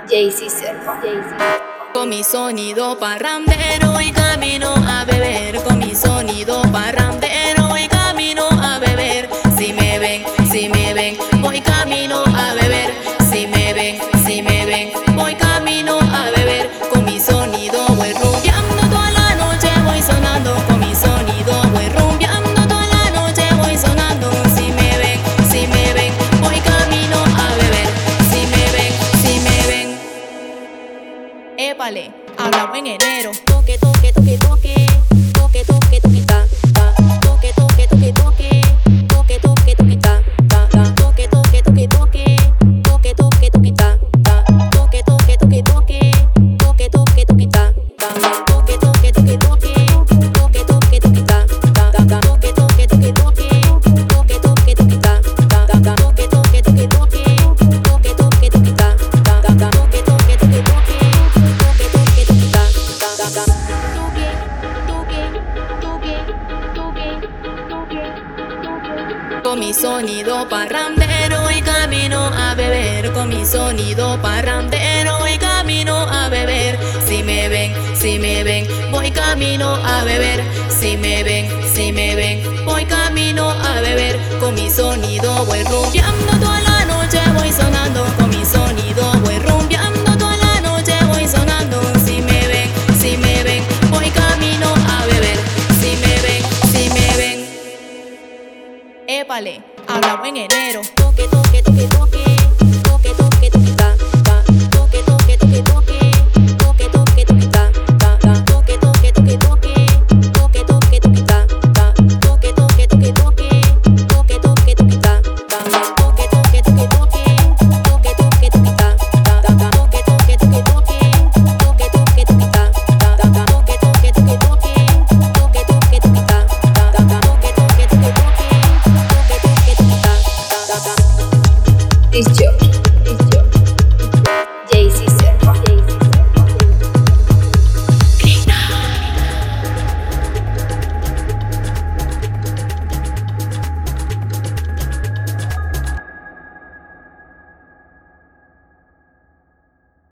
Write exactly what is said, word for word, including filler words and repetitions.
Jaycee Serpa. Con mi sonido parrandero y camino a beber. Con mi sonido parrandero y camino a beber. Si me ven, si me ven, voy camino a beber. Si me ven, si me ven, voy camino a beber. Con mi sonido voy rumbeando toda la noche, voy sonando. Con mi sonido voy rumbeando toda la noche, voy sonando. Si me ven, si me ven, voy camino a beber. Si me ven, si me ven. Épale, hablamos en enero. Toque, toque, toque, toque. Toque, toque, toque, ta, ta. Toque, toque, toque, toque. Toque, toque, toque, ta, ta, ta. Toque, toque, toque, toque. Toque, toque, toque, ta, ta. Toque, toque, toque, toque. Toque, toque, toque, ta, ta, ta. Toque, toque, toque, toque. Toque, toque, toque, ta, ta, ta. Toque, toque, toque, toque. Toque, toque, toque, ta, ta, ta. Toque, toque, toque, toque. Toque, toque, toque, ta, ta, ta. Toque, toque, toque, toque. Con mi sonido parrandero y camino a beber. Con mi sonido parrandero y camino a beber. Si me ven, si me ven, voy camino a beber. Si me ven, si me ven, voy camino a beber. Con mi sonido voy rumbeando toda la noche, voy sonando. Con mi sonido voy rumbeando toda la noche, voy sonando. Si me ven, si me ven, voy camino a beber. Si me ven, si me ven. Épale, hablamos en enero. Toque, toque, toque, toque. Toque, toque, toque, ta, ta. Toque, toque, toque, toque. Toque, toque, toque, ta, ta, ta. Toque, toque, toque, toque. Toque, toque, toque, ta, ta. Toque, toque, toque, toque. Toque, toque, toque, ta, ta, ta. Toque, toque, toque, toque. Toque, toque, toque, ta, ta, ta. Toque, toque, toque, toque. Toque, toque, toque, ta, ta, ta. Toque, toque, toque, toque. Toque, toque, toque, ta, ta, ta. Toque, toque, toque, toque. Disc Jockey.